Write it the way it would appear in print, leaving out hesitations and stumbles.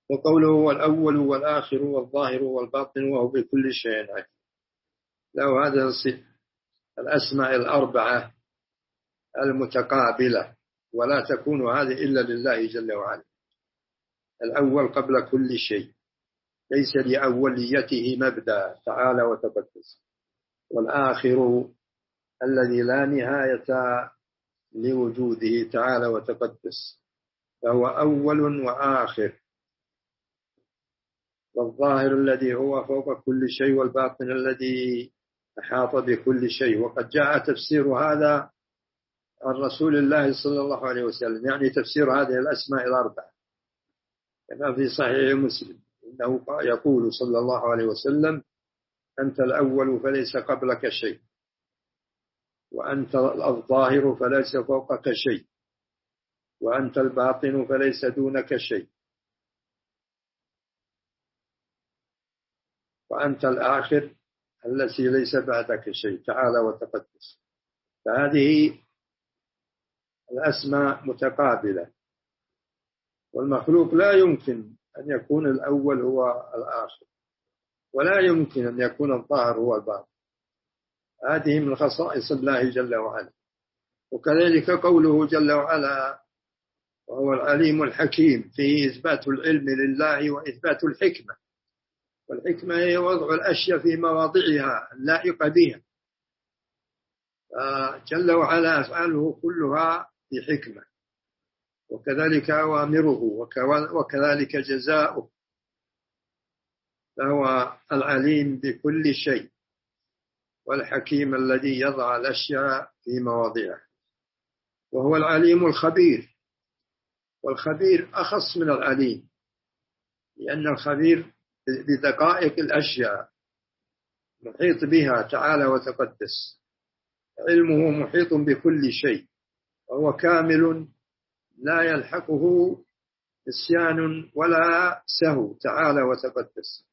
وقوله هو الأول والآخر والظاهر والباطن وهو بكل شيء عليم. له هذا الأسماء الأربعة المتقابلة، ولا تكون هذه إلا لله جل وعلا. الأول قبل كل شيء، ليس لأوليته مبدأ تعالى وتقدس. والآخر الذي لا نهاية لوجوده تعالى وتقدس، فهو أول وآخر. والظاهر الذي هو فوق كل شيء، والباطن الذي أحاط بكل شيء. وقد جاء تفسير هذا عن رسول الله صلى الله عليه وسلم، يعني تفسير هذه الأسماء الأربعة كما في صحيح مسلم، إنه يقول صلى الله عليه وسلم: أنت الأول فليس قبلك شيء، وأنت الظاهر فليس فوقك شيء، وأنت الباطن فليس دونك شيء، وأنت الآخر الذي ليس بعدك شيء تعالى وتقدس. فهذه الأسماء متقابلة، والمخلوق لا يمكن أن يكون الأول هو الآخر، ولا يمكن أن يكون الظاهر هو الباطن. هذه من خصائص الله جل وعلا. وكذلك قوله جل وعلا: وهو العليم الحكيم، فيه إثبات العلم لله وإثبات الحكمة. والحكمة هي وضع الأشياء في مواضعها اللائقة بها. جل وعلا أفعاله كلها بحكمة، وكذلك أوامره، وكذلك جزاؤه. فهو العليم بكل شيء، والحكيم الذي يضع الأشياء في مواضعها. وهو العليم الخبير، والخبير أخص من العليم، لأن الخبير بدقائق الأشياء محيط بها تعالى وتقدس. علمه محيط بكل شيء، وهو كامل لا يلحقه نسيان ولا سهو تعالى وتقدس.